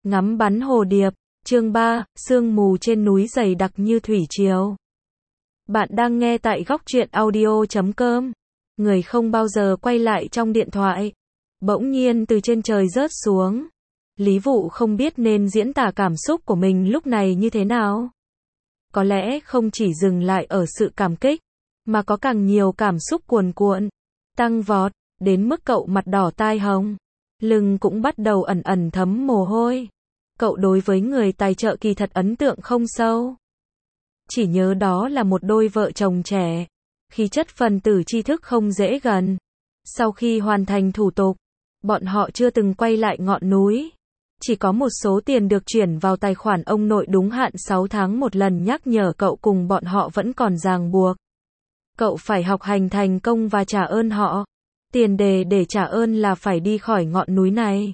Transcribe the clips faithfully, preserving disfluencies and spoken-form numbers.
Ngắm bắn hồ điệp, chương ba, sương mù trên núi dày đặc như thủy triều. Bạn đang nghe tại góc truyện audio chấm com. Người không bao giờ quay lại trong điện thoại. Bỗng nhiên từ trên trời rớt xuống. Lý Vụ không biết nên diễn tả cảm xúc của mình lúc này như thế nào. Có lẽ không chỉ dừng lại ở sự cảm kích, mà có càng nhiều cảm xúc cuồn cuộn, tăng vọt, đến mức cậu mặt đỏ tai hồng. Lưng cũng bắt đầu ẩn ẩn thấm mồ hôi. Cậu đối với người tài trợ kỳ thật ấn tượng không sâu. Chỉ nhớ đó là một đôi vợ chồng trẻ. Khí chất phần tử tri thức không dễ gần. Sau khi hoàn thành thủ tục, bọn họ chưa từng quay lại ngọn núi. Chỉ có một số tiền được chuyển vào tài khoản ông nội đúng hạn sáu tháng một lần nhắc nhở cậu cùng bọn họ vẫn còn ràng buộc. Cậu phải học hành thành công và trả ơn họ. Tiền đề để trả ơn là phải đi khỏi ngọn núi này.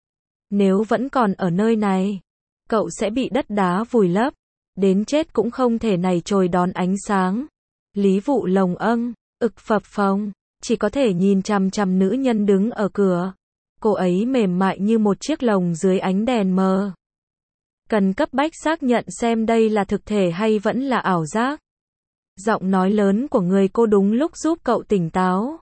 Nếu vẫn còn ở nơi này, cậu sẽ bị đất đá vùi lấp, đến chết cũng không thể này trồi đón ánh sáng. Lý Vụ lồng âng, ực phập phồng, chỉ có thể nhìn chằm chằm nữ nhân đứng ở cửa. Cô ấy mềm mại như một chiếc lồng dưới ánh đèn mờ. Cần cấp bách xác nhận xem đây là thực thể hay vẫn là ảo giác. Giọng nói lớn của người cô đúng lúc giúp cậu tỉnh táo.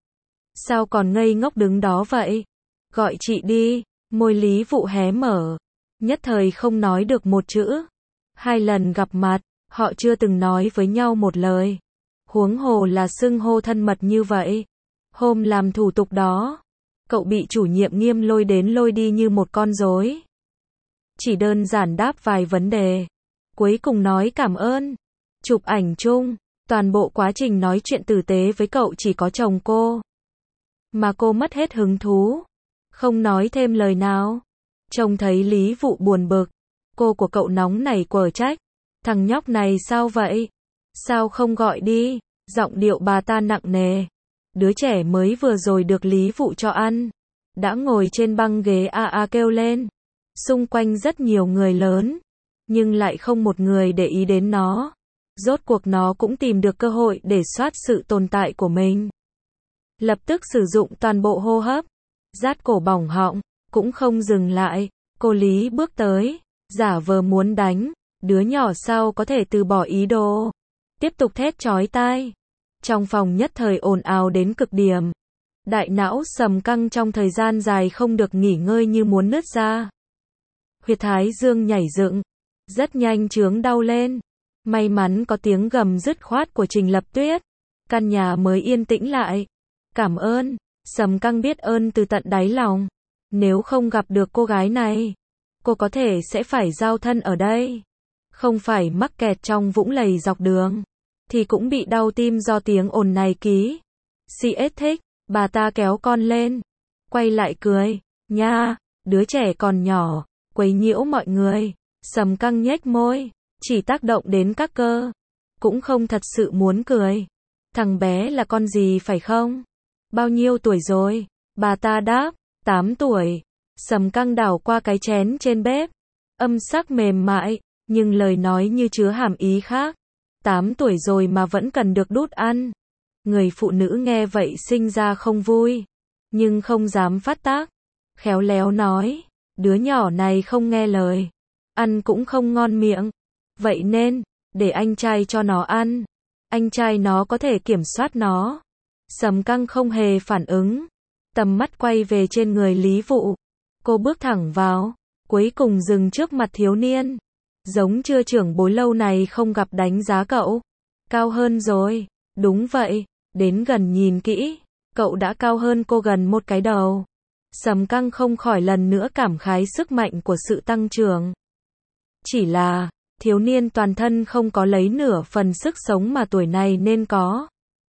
Sao còn ngây ngốc đứng đó vậy? Gọi chị đi. Môi Lý Vụ hé mở. Nhất thời không nói được một chữ. Hai lần gặp mặt, họ chưa từng nói với nhau một lời. Huống hồ là xưng hô thân mật như vậy. Hôm làm thủ tục đó, cậu bị chủ nhiệm nghiêm lôi đến lôi đi như một con rối. Chỉ đơn giản đáp vài vấn đề. Cuối cùng nói cảm ơn. Chụp ảnh chung. Toàn bộ quá trình nói chuyện tử tế với cậu chỉ có chồng cô. Mà cô mất hết hứng thú. Không nói thêm lời nào. Trông thấy Lý Vụ buồn bực. Cô của cậu nóng nảy quở trách. Thằng nhóc này sao vậy? Sao không gọi đi? Giọng điệu bà ta nặng nề. Đứa trẻ mới vừa rồi được Lý Vụ cho ăn. Đã ngồi trên băng ghế a a kêu lên. Xung quanh rất nhiều người lớn. Nhưng lại không một người để ý đến nó. Rốt cuộc nó cũng tìm được cơ hội để soát sự tồn tại của mình. Lập tức sử dụng toàn bộ hô hấp. Rát cổ bỏng họng, cũng không dừng lại. Cô Lý bước tới, giả vờ muốn đánh. Đứa nhỏ sao có thể từ bỏ ý đồ. Tiếp tục thét chói tai. Trong phòng nhất thời ồn ào đến cực điểm. Đại não sầm căng trong thời gian dài không được nghỉ ngơi như muốn nứt ra. Huyệt thái dương nhảy dựng. Rất nhanh chướng đau lên. May mắn có tiếng gầm dứt khoát của Trình Lập Tuyết. Căn nhà mới yên tĩnh lại. Cảm ơn. Sầm căng biết ơn từ tận đáy lòng. Nếu không gặp được cô gái này, cô có thể sẽ phải giao thân ở đây. Không phải mắc kẹt trong vũng lầy dọc đường, thì cũng bị đau tim do tiếng ồn này ký. xê ét thích, bà ta kéo con lên. Quay lại cười. Nha, đứa trẻ còn nhỏ, quấy nhiễu mọi người. Sầm căng nhếch môi, chỉ tác động đến các cơ. Cũng không thật sự muốn cười. Thằng bé là con gì phải không? Bao nhiêu tuổi rồi? Bà ta đáp, tám tuổi. Sầm căng đảo qua cái chén trên bếp. Âm sắc mềm mại, nhưng lời nói như chứa hàm ý khác. tám tuổi rồi mà vẫn cần được đút ăn. Người phụ nữ nghe vậy sinh ra không vui, nhưng không dám phát tác. Khéo léo nói, đứa nhỏ này không nghe lời. Ăn cũng không ngon miệng. Vậy nên, để anh trai cho nó ăn. Anh trai nó có thể kiểm soát nó. Sầm căng không hề phản ứng. Tầm mắt quay về trên người Lý Vụ. Cô bước thẳng vào. Cuối cùng dừng trước mặt thiếu niên. Giống chưa trưởng bối lâu này không gặp đánh giá cậu. Cao hơn rồi. Đúng vậy. Đến gần nhìn kỹ. Cậu đã cao hơn cô gần một cái đầu. Sầm căng không khỏi lần nữa cảm khái sức mạnh của sự tăng trưởng. Chỉ là, thiếu niên toàn thân không có lấy nửa phần sức sống mà tuổi này nên có.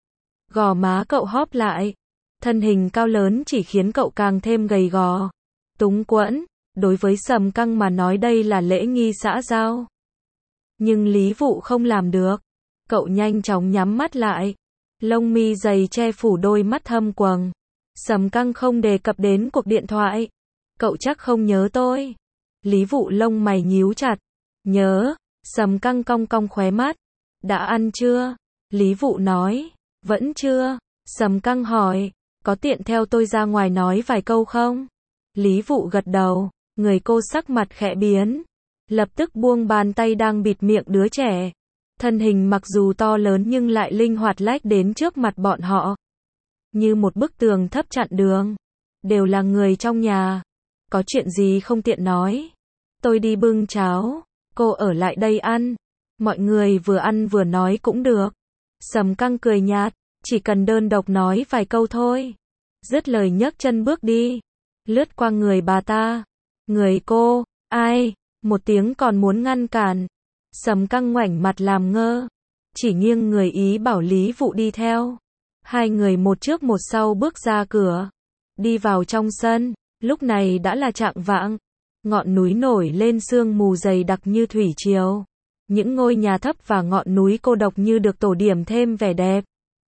Gò má cậu hóp lại. Thân hình cao lớn chỉ khiến cậu càng thêm gầy gò. Túng quẫn. Đối với Sầm căng mà nói đây là lễ nghi xã giao. Nhưng Lý Vụ không làm được. Cậu nhanh chóng nhắm mắt lại. Lông mi dày che phủ đôi mắt thâm quầng. Sầm căng không đề cập đến cuộc điện thoại. Cậu chắc không nhớ tôi. Lý Vụ lông mày nhíu chặt. Nhớ. Sầm căng cong cong khóe mắt. Đã ăn chưa? Lý Vụ nói. Vẫn chưa. Sầm căng hỏi. Có tiện theo tôi ra ngoài nói vài câu không? Lý Vụ gật đầu. Người cô sắc mặt khẽ biến, lập tức buông bàn tay đang bịt miệng đứa trẻ. Thân hình mặc dù to lớn nhưng lại linh hoạt lách đến trước mặt bọn họ. Như một bức tường thấp chặn đường. Đều là người trong nhà. Có chuyện gì không tiện nói. Tôi đi bưng cháo. Cô ở lại đây ăn. Mọi người vừa ăn vừa nói cũng được. Sầm Căng cười nhạt. Chỉ cần đơn độc nói vài câu thôi. Dứt lời nhấc chân bước đi. Lướt qua người bà ta. Người cô. Ai? Một tiếng còn muốn ngăn cản. Sầm Căng ngoảnh mặt làm ngơ. Chỉ nghiêng người ý bảo Lý Vụ đi theo. Hai người một trước một sau bước ra cửa. Đi vào trong sân. Lúc này đã là chạng vạng. Ngọn núi nổi lên sương mù dày đặc như thủy triều. Những ngôi nhà thấp và ngọn núi cô độc như được tổ điểm thêm vẻ đẹp.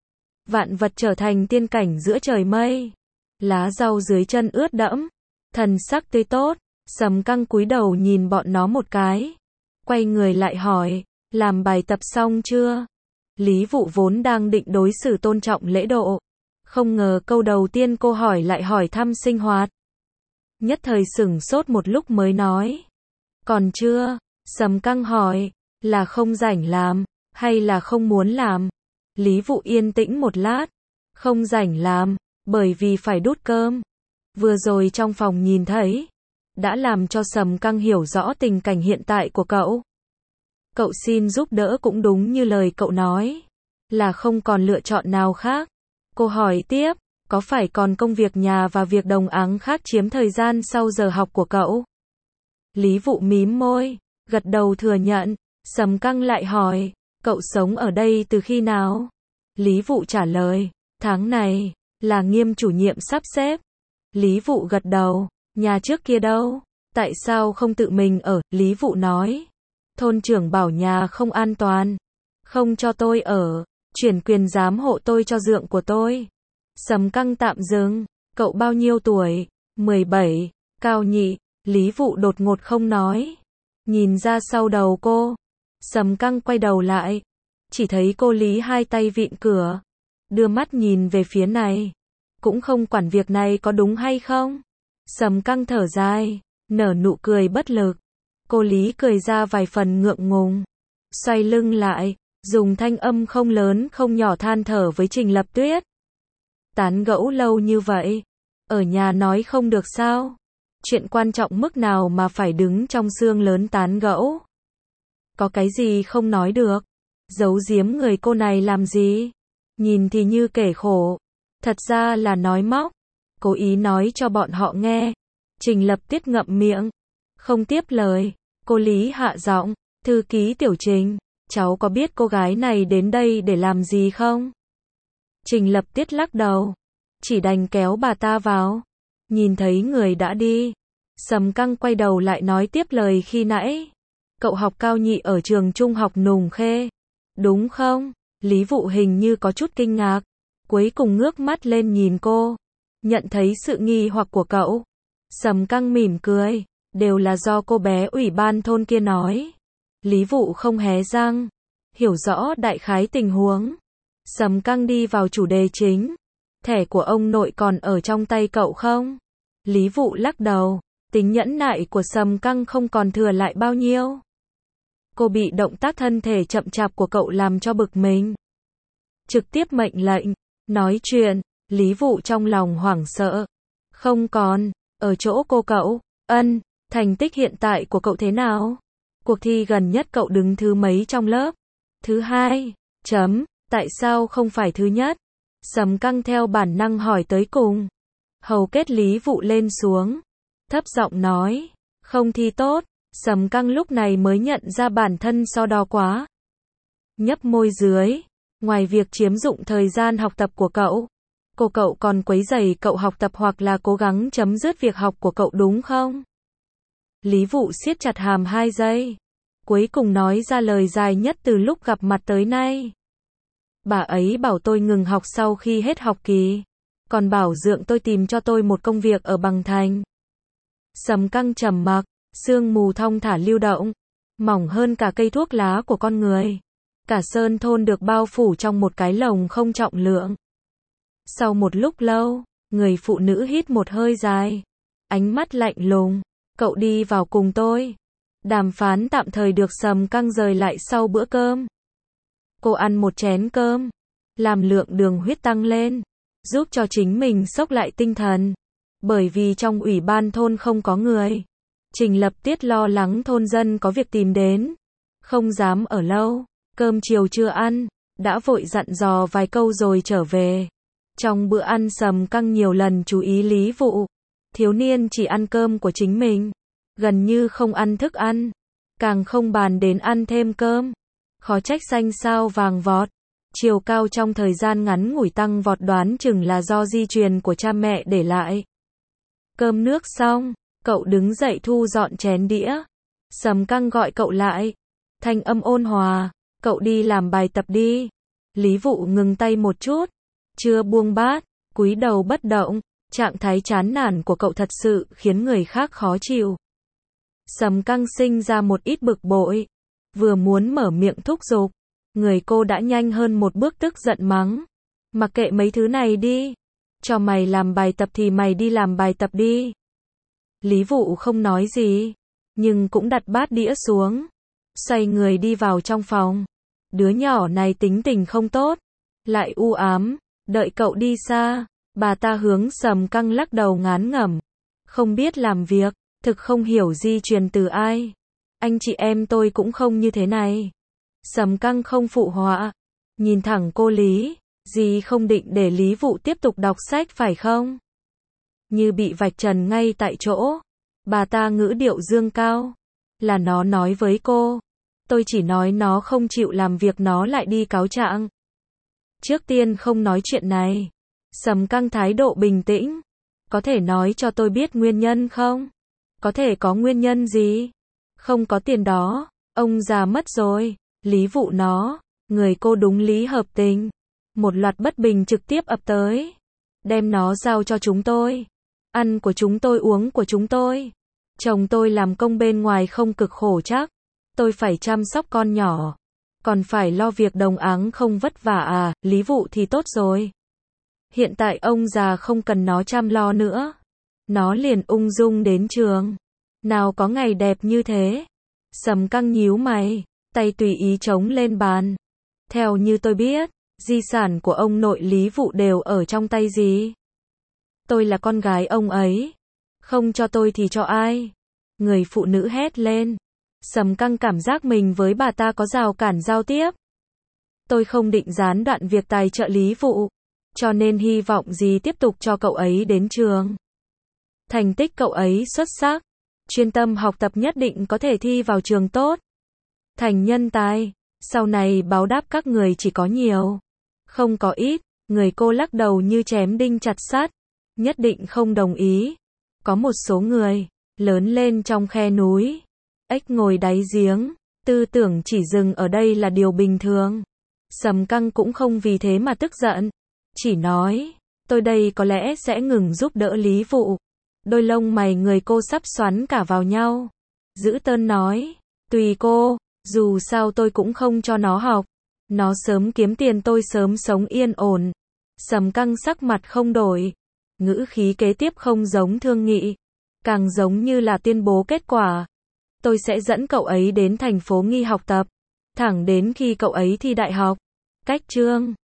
Vạn vật trở thành tiên cảnh giữa trời mây. Lá rau dưới chân ướt đẫm. Thần sắc tươi tốt. Sầm Căng cúi đầu nhìn bọn nó một cái. Quay người lại hỏi. Làm bài tập xong chưa? Lý Vụ vốn đang định đối xử tôn trọng lễ độ. Không ngờ câu đầu tiên cô hỏi lại hỏi thăm sinh hoạt. Nhất thời sửng sốt một lúc mới nói. Còn chưa? Sầm Căng hỏi. Là không rảnh làm, hay là không muốn làm? Lý Vụ yên tĩnh một lát. Không rảnh làm, bởi vì phải đút cơm. Vừa rồi trong phòng nhìn thấy. Đã làm cho Sầm Căng hiểu rõ tình cảnh hiện tại của cậu. Cậu xin giúp đỡ cũng đúng như lời cậu nói. Là không còn lựa chọn nào khác. Cô hỏi tiếp, có phải còn công việc nhà và việc đồng áng khác chiếm thời gian sau giờ học của cậu? Lý Vụ mím môi, gật đầu thừa nhận. Sầm Căng lại hỏi, cậu sống ở đây từ khi nào? Lý Vụ trả lời, tháng này, là Nghiêm chủ nhiệm sắp xếp. Lý Vụ gật đầu, nhà trước kia đâu? Tại sao không tự mình ở? Lý Vụ nói, thôn trưởng bảo nhà không an toàn, không cho tôi ở, chuyển quyền giám hộ tôi cho dượng của tôi. Sầm Căng tạm dừng, cậu bao nhiêu tuổi? mười bảy, cao nhị. Lý Vụ đột ngột không nói, nhìn ra sau đầu cô. Sầm Căng quay đầu lại, chỉ thấy cô Lý hai tay vịn cửa, đưa mắt nhìn về phía này, cũng không quản việc này có đúng hay không. Sầm Căng thở dài, nở nụ cười bất lực. Cô Lý cười ra vài phần ngượng ngùng, xoay lưng lại, dùng thanh âm không lớn không nhỏ than thở với Trình Lập Tuyết. Tán gẫu lâu như vậy, ở nhà nói không được sao? Chuyện quan trọng mức nào mà phải đứng trong sương lớn tán gẫu? Có cái gì không nói được? Giấu giếm người cô này làm gì? Nhìn thì như kể khổ, thật ra là nói móc. Cố ý nói cho bọn họ nghe. Trình Lập Tuyết ngậm miệng, không tiếp lời. Cô Lý hạ giọng, thư ký Tiểu Trình, cháu có biết cô gái này đến đây để làm gì không? Trình Lập Tuyết lắc đầu, chỉ đành kéo bà ta vào. Nhìn thấy người đã đi, Sầm Căng quay đầu lại nói tiếp lời khi nãy. Cậu học cao nhị ở trường trung học Nùng Khê, đúng không? Lý Vụ hình như có chút kinh ngạc, cuối cùng ngước mắt lên nhìn cô, nhận thấy sự nghi hoặc của cậu. Sầm Căng mỉm cười, đều là do cô bé ủy ban thôn kia nói. Lý Vụ không hé răng, hiểu rõ đại khái tình huống. Sầm Căng đi vào chủ đề chính. Thẻ của ông nội còn ở trong tay cậu không? Lý Vụ lắc đầu, tính nhẫn nại của Sầm Căng không còn thừa lại bao nhiêu. Cô bị động tác thân thể chậm chạp của cậu làm cho bực mình. Trực tiếp mệnh lệnh, nói chuyện. Lý Vụ trong lòng hoảng sợ. Không còn, ở chỗ cô cậu. Ân, thành tích hiện tại của cậu thế nào? Cuộc thi gần nhất cậu đứng thứ mấy trong lớp? Thứ hai. Chấm, tại sao không phải thứ nhất? Sầm Căng theo bản năng hỏi tới cùng. Hầu kết Lý Vụ lên xuống, thấp giọng nói, không thi tốt. Sầm Căng lúc này mới nhận ra bản thân so đo quá. Nhấp môi dưới, ngoài việc chiếm dụng thời gian học tập của cậu, cô cậu còn quấy rầy cậu học tập hoặc là cố gắng chấm dứt việc học của cậu đúng không? Lý Vụ siết chặt hàm hai giây, cuối cùng nói ra lời dài nhất từ lúc gặp mặt tới nay. Bà ấy bảo tôi ngừng học sau khi hết học kỳ, còn bảo dượng tôi tìm cho tôi một công việc ở Bằng Thành. Sầm Căng trầm mặc, sương mù thong thả lưu động, mỏng hơn cả cây thuốc lá của con người. Cả sơn thôn được bao phủ trong một cái lồng không trọng lượng. Sau một lúc lâu, người phụ nữ hít một hơi dài, ánh mắt lạnh lùng, cậu đi vào cùng tôi. Đàm phán tạm thời được Sầm Căng rời lại sau bữa cơm. Cô ăn một chén cơm, làm lượng đường huyết tăng lên, giúp cho chính mình xốc lại tinh thần. Bởi vì trong ủy ban thôn không có người, Trình Lập Tiết lo lắng thôn dân có việc tìm đến, không dám ở lâu. Cơm chiều chưa ăn, đã vội dặn dò vài câu rồi trở về. Trong bữa ăn Sầm Căng nhiều lần chú ý Lý Vụ. Thiếu niên chỉ ăn cơm của chính mình, gần như không ăn thức ăn, càng không bàn đến ăn thêm cơm. Khó trách xanh sao vàng vọt, chiều cao trong thời gian ngắn ngủi tăng vọt, đoán chừng là do di truyền của cha mẹ để lại. Cơm nước xong, cậu đứng dậy thu dọn chén đĩa. Sầm Căng gọi cậu lại, thanh âm ôn hòa, cậu đi làm bài tập đi. Lý Vụ ngừng tay một chút, chưa buông bát, cúi đầu bất động. Trạng thái chán nản của cậu thật sự khiến người khác khó chịu. Sầm Căng sinh ra một ít bực bội, vừa muốn mở miệng thúc giục, người cô đã nhanh hơn một bước tức giận mắng. Mặc kệ mấy thứ này đi, cho mày làm bài tập thì mày đi làm bài tập đi. Lý Vụ không nói gì, nhưng cũng đặt bát đĩa xuống, xoay người đi vào trong phòng. Đứa nhỏ này tính tình không tốt, lại u ám, đợi cậu đi xa. Bà ta hướng Sầm Căng lắc đầu ngán ngẩm. Không biết làm việc, thực không hiểu di truyền từ ai. Anh chị em tôi cũng không như thế này. Sầm Căng không phụ họa, nhìn thẳng cô Lý. Dì không định để Lý Vụ tiếp tục đọc sách phải không? Như bị vạch trần ngay tại chỗ. Bà ta ngữ điệu dương cao. Là nó nói với cô. Tôi chỉ nói nó không chịu làm việc nó lại đi cáo trạng. Trước tiên không nói chuyện này. Sầm Căng thái độ bình tĩnh. Có thể nói cho tôi biết nguyên nhân không? Có thể có nguyên nhân gì? Không có tiền đó. Ông già mất rồi. Lý Vụ nó. Người cô đúng lý hợp tình. Một loạt bất bình trực tiếp ập tới. Đem nó giao cho chúng tôi. Ăn của chúng tôi, uống của chúng tôi. Chồng tôi làm công bên ngoài không cực khổ chắc. Tôi phải chăm sóc con nhỏ. Còn phải lo việc đồng áng không vất vả à? Lý Vụ thì tốt rồi. Hiện tại ông già không cần nó chăm lo nữa. Nó liền ung dung đến trường. Nào có ngày đẹp như thế. Sầm Căng nhíu mày, tay tùy ý chống lên bàn. Theo như tôi biết, di sản của ông nội Lý Vụ đều ở trong tay gì? Tôi là con gái ông ấy. Không cho tôi thì cho ai? Người phụ nữ hét lên. Sầm Căng cảm giác mình với bà ta có rào cản giao tiếp. Tôi không định gián đoạn việc tài trợ Lý Vụ. Cho nên hy vọng gì tiếp tục cho cậu ấy đến trường. Thành tích cậu ấy xuất sắc. Chuyên tâm học tập nhất định có thể thi vào trường tốt. Thành nhân tài. Sau này báo đáp các người chỉ có nhiều. Không có ít. Người cô lắc đầu như chém đinh chặt sắt. Nhất định không đồng ý. Có một số người. Lớn lên trong khe núi. Ếch ngồi đáy giếng. Tư tưởng chỉ dừng ở đây là điều bình thường. Sầm Căng cũng không vì thế mà tức giận. Chỉ nói, tôi đây có lẽ sẽ ngừng giúp đỡ Lý Vụ. Đôi lông mày người cô sắp xoắn cả vào nhau. Giữ tơn nói, tùy cô, dù sao tôi cũng không cho nó học. Nó sớm kiếm tiền tôi sớm sống yên ổn. Sầm Căng sắc mặt không đổi. Ngữ khí kế tiếp không giống thương nghị. Càng giống như là tuyên bố kết quả. Tôi sẽ dẫn cậu ấy đến thành phố Nghi học tập. Thẳng đến khi cậu ấy thi đại học. Cách chương